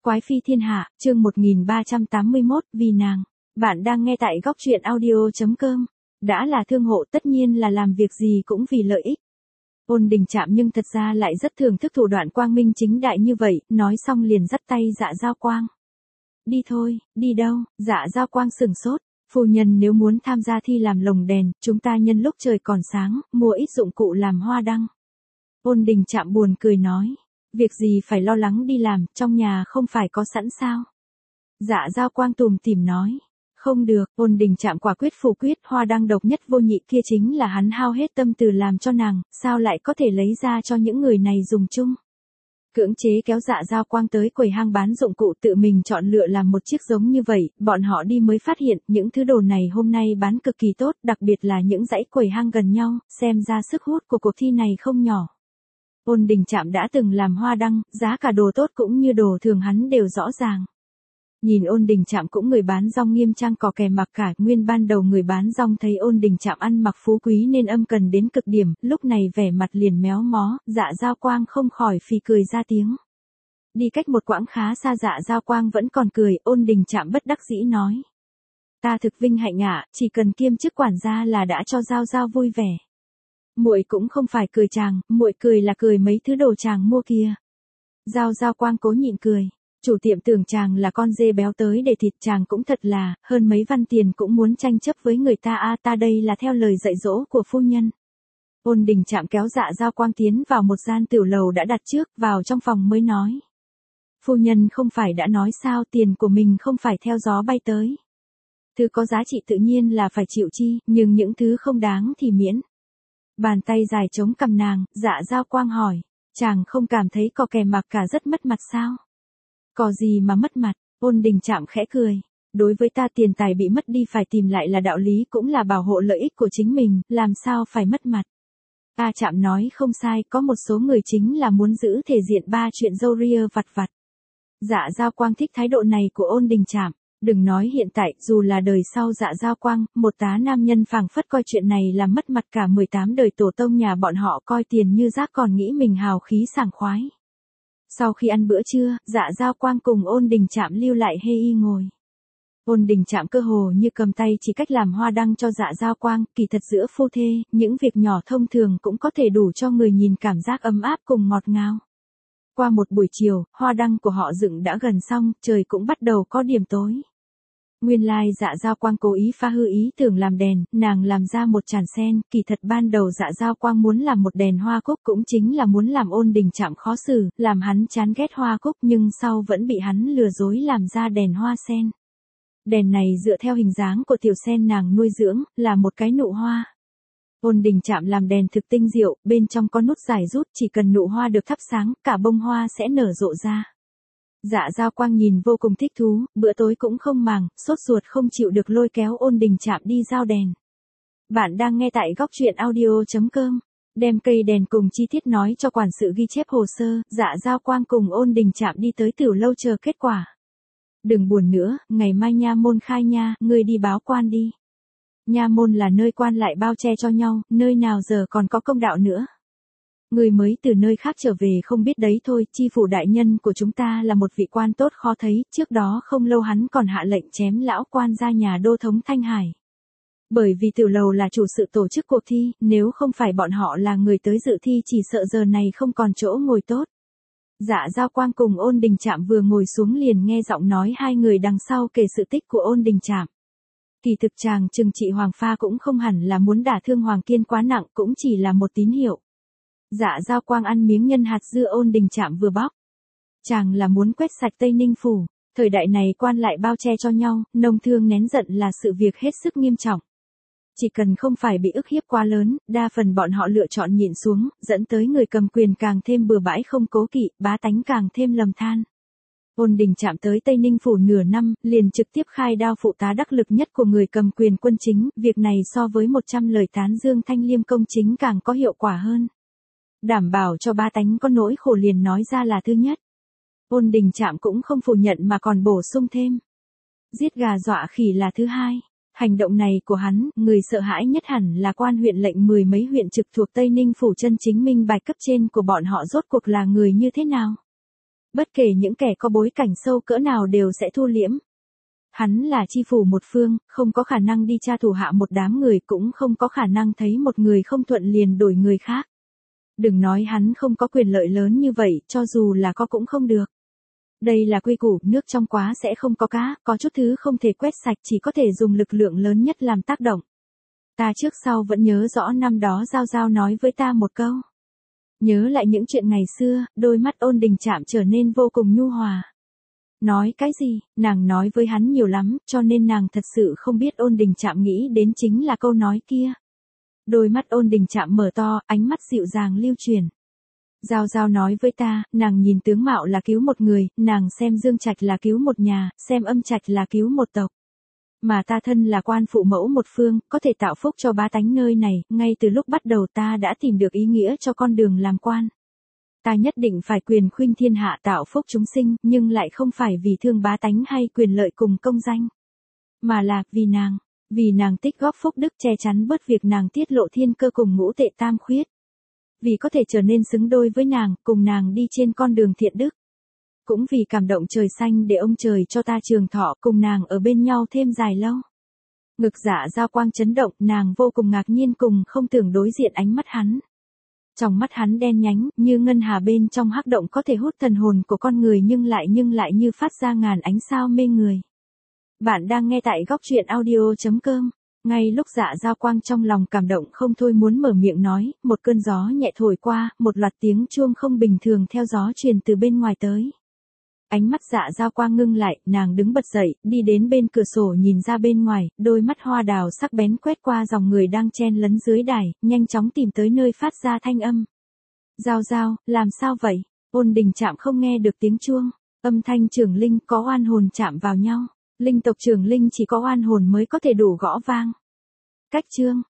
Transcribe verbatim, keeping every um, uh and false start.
Quái phi thiên hạ, chương một nghìn ba trăm tám mươi mốt, vì nàng. Bạn đang nghe tại góc truyện audio chấm com. Đã là thương hộ tất nhiên là làm việc gì cũng vì lợi ích. Ôn Đình Trạm nhưng thật ra lại rất thưởng thức thủ đoạn quang minh chính đại như vậy, nói xong liền dắt tay Dạ Giao Quang. Đi thôi, đi đâu? Dạ Giao Quang sửng sốt. Phu nhân nếu muốn tham gia thi làm lồng đèn, chúng ta nhân lúc trời còn sáng, mua ít dụng cụ làm hoa đăng. Ôn Đình Trạm buồn cười nói. Việc gì phải lo lắng đi làm, trong nhà không phải có sẵn sao? Dạ Giao Quang tủm tỉm nói. Không được, Ôn Đình Trạm quả quyết phủ quyết, hoa đăng độc nhất vô nhị kia chính là hắn hao hết tâm tư làm cho nàng, sao lại có thể lấy ra cho những người này dùng chung? Cưỡng chế kéo Dạ Giao Quang tới quầy hang bán dụng cụ tự mình chọn lựa làm một chiếc giống như vậy, bọn họ đi mới phát hiện những thứ đồ này hôm nay bán cực kỳ tốt, đặc biệt là những dãy quầy hang gần nhau, xem ra sức hút của cuộc thi này không nhỏ. Ôn Đình Trạm đã từng làm hoa đăng, giá cả đồ tốt cũng như đồ thường hắn đều rõ ràng. Nhìn Ôn Đình Trạm cũng người bán rong nghiêm trang cò kè mặc cả, nguyên ban đầu người bán rong thấy Ôn Đình Trạm ăn mặc phú quý nên âm cần đến cực điểm, lúc này vẻ mặt liền méo mó, Dạ Giao Quang không khỏi phì cười ra tiếng. Đi cách một quãng khá xa Dạ Giao Quang vẫn còn cười, Ôn Đình Trạm bất đắc dĩ nói. Ta thực vinh hạnh ạ, chỉ cần kiêm chức quản gia là đã cho Giao Giao vui vẻ. Muội cũng không phải cười chàng, muội cười là cười mấy thứ đồ chàng mua kia. Giao Giao Quang cố nhịn cười. Chủ tiệm tưởng chàng là con dê béo tới để thịt, chàng cũng thật là, hơn mấy văn tiền cũng muốn tranh chấp với người ta a, ta đây là theo lời dạy dỗ của phu nhân. Ôn Đình Trạm kéo Dạ Giao Quang tiến vào một gian tiểu lầu đã đặt trước, vào trong phòng mới nói. Phu nhân không phải đã nói sao, tiền của mình không phải theo gió bay tới. Thứ có giá trị tự nhiên là phải chịu chi, nhưng những thứ không đáng thì miễn. Bàn tay dài chống cằm nàng, Dạ Giao Quang hỏi, chàng không cảm thấy cò kè mặc cả rất mất mặt sao? Có gì mà mất mặt? Ôn Đình Trạm khẽ cười. Đối với ta tiền tài bị mất đi phải tìm lại là đạo lý, cũng là bảo hộ lợi ích của chính mình, làm sao phải mất mặt? Ta Trạm nói không sai, có một số người chính là muốn giữ thể diện ba chuyện râu ria vặt vặt. Dạ Giao Quang thích thái độ này của Ôn Đình Trạm. Đừng nói hiện tại, dù là đời sau Dạ Giao Quang, một tá nam nhân phảng phất coi chuyện này là mất mặt cả mười tám đời tổ tông nhà bọn họ, coi tiền như rác còn nghĩ mình hào khí sảng khoái. Sau khi ăn bữa trưa, Dạ Giao Quang cùng Ôn Đình Trạm lưu lại hê y ngồi. Ôn Đình Trạm cơ hồ như cầm tay chỉ cách làm hoa đăng cho Dạ Giao Quang, kỳ thật giữa phu thê, những việc nhỏ thông thường cũng có thể đủ cho người nhìn cảm giác ấm áp cùng ngọt ngào. Qua một buổi chiều, hoa đăng của họ dựng đã gần xong, trời cũng bắt đầu có điểm tối. Nguyên lai Dạ Giao Quang cố ý phá hư ý tưởng làm đèn, nàng làm ra một tràn sen, kỳ thật ban đầu Dạ Giao Quang muốn làm một đèn hoa cúc cũng chính là muốn làm Ôn Đình Trạm khó xử, làm hắn chán ghét hoa cúc, nhưng sau vẫn bị hắn lừa dối làm ra đèn hoa sen. Đèn này dựa theo hình dáng của tiểu sen nàng nuôi dưỡng, là một cái nụ hoa. Ôn Đình Trạm làm đèn thực tinh diệu, bên trong có nút giải rút, chỉ cần nụ hoa được thắp sáng, cả bông hoa sẽ nở rộ ra. Dạ Giao Quang nhìn vô cùng thích thú, bữa tối cũng không màng, sốt ruột không chịu được lôi kéo Ôn Đình Trạm đi giao đèn. Bạn đang nghe tại góc truyện audio chấm com. Đem cây đèn cùng chi tiết nói cho quản sự ghi chép hồ sơ, Dạ Giao Quang cùng Ôn Đình Trạm đi tới tiểu lâu chờ kết quả. Đừng buồn nữa, ngày mai nha môn khai nha, ngươi đi báo quan đi. Nha môn là nơi quan lại bao che cho nhau, nơi nào giờ còn có công đạo nữa. Người mới từ nơi khác trở về không biết đấy thôi, chi phủ đại nhân của chúng ta là một vị quan tốt khó thấy, trước đó không lâu hắn còn hạ lệnh chém lão quan ra nhà đô thống Thanh Hải. Bởi vì tiểu lầu là chủ sự tổ chức cuộc thi, nếu không phải bọn họ là người tới dự thi chỉ sợ giờ này không còn chỗ ngồi tốt. Dạ Giao Quang cùng Ôn Đình Trạm vừa ngồi xuống liền nghe giọng nói hai người đằng sau kể sự tích của Ôn Đình Trạm. Kỳ thực chàng trừng trị Hoàng Pha cũng không hẳn là muốn đả thương Hoàng Kiên quá nặng, cũng chỉ là một tín hiệu. Dạ Giao Quang ăn miếng nhân hạt dưa Ôn Đình Trạm vừa bóc. Chàng là muốn quét sạch Tây Ninh phủ, thời đại này quan lại bao che cho nhau, nông thương nén giận là sự việc hết sức nghiêm trọng. Chỉ cần không phải bị ức hiếp quá lớn, đa phần bọn họ lựa chọn nhịn xuống, dẫn tới người cầm quyền càng thêm bừa bãi không cố kỵ, bá tánh càng thêm lầm than. Ôn Đình Trạm tới Tây Ninh phủ nửa năm, liền trực tiếp khai đao phụ tá đắc lực nhất của người cầm quyền quân chính, việc này so với một trăm lời tán dương Thanh Liêm công chính càng có hiệu quả hơn. Đảm bảo cho bá tánh có nỗi khổ liền nói ra là thứ nhất. Ôn Đình Trạm cũng không phủ nhận mà còn bổ sung thêm. Giết gà dọa khỉ là thứ hai. Hành động này của hắn, người sợ hãi nhất hẳn là quan huyện lệnh mười mấy huyện trực thuộc Tây Ninh phủ chân chính minh bạch cấp trên của bọn họ rốt cuộc là người như thế nào. Bất kể những kẻ có bối cảnh sâu cỡ nào đều sẽ thu liễm. Hắn là chi phủ một phương, không có khả năng đi tra thủ hạ một đám người, cũng không có khả năng thấy một người không thuận liền đổi người khác. Đừng nói hắn không có quyền lợi lớn như vậy, cho dù là có cũng không được. Đây là quy củ, nước trong quá sẽ không có cá, có chút thứ không thể quét sạch, chỉ có thể dùng lực lượng lớn nhất làm tác động. Ta trước sau vẫn nhớ rõ năm đó Giao Giao nói với ta một câu. Nhớ lại những chuyện ngày xưa, đôi mắt Ôn Đình Trạm trở nên vô cùng nhu hòa. Nói cái gì, nàng nói với hắn nhiều lắm, cho nên nàng thật sự không biết Ôn Đình Trạm nghĩ đến chính là câu nói kia. Đôi mắt Ôn Đình Trạm mở to, ánh mắt dịu dàng lưu truyền. Giao Giao nói với ta, nàng nhìn tướng mạo là cứu một người, nàng xem Dương Trạch là cứu một nhà, xem Âm Trạch là cứu một tộc. Mà ta thân là quan phụ mẫu một phương, có thể tạo phúc cho bá tánh nơi này, ngay từ lúc bắt đầu ta đã tìm được ý nghĩa cho con đường làm quan. Ta nhất định phải quyền khuynh thiên hạ tạo phúc chúng sinh, nhưng lại không phải vì thương bá tánh hay quyền lợi cùng công danh. Mà là, vì nàng, vì nàng tích góp phúc đức che chắn bớt việc nàng tiết lộ thiên cơ cùng ngũ tệ tam khuyết. Vì có thể trở nên xứng đôi với nàng, cùng nàng đi trên con đường thiện đức. Cũng vì cảm động trời xanh để ông trời cho ta trường thọ, cùng nàng ở bên nhau thêm dài lâu. Ngực Dạ Giao Quang chấn động, nàng vô cùng ngạc nhiên cùng không tưởng đối diện ánh mắt hắn. Trong mắt hắn đen nhánh, như ngân hà bên trong hắc động có thể hút thần hồn của con người nhưng lại nhưng lại như phát ra ngàn ánh sao mê người. Bạn đang nghe tại góc truyện audio chấm com. Ngay lúc Dạ Giao Quang trong lòng cảm động không thôi muốn mở miệng nói, một cơn gió nhẹ thổi qua, một loạt tiếng chuông không bình thường theo gió truyền từ bên ngoài tới. Ánh mắt Dạ Giao Quang ngưng lại, nàng đứng bật dậy, đi đến bên cửa sổ nhìn ra bên ngoài, đôi mắt hoa đào sắc bén quét qua dòng người đang chen lấn dưới đài, nhanh chóng tìm tới nơi phát ra thanh âm. Giao Giao, làm sao vậy? Ôn Đình Trạm không nghe được tiếng chuông, âm thanh trưởng linh có oan hồn chạm vào nhau. Linh tộc trưởng linh chỉ có oan hồn mới có thể đủ gõ vang. Cách chương,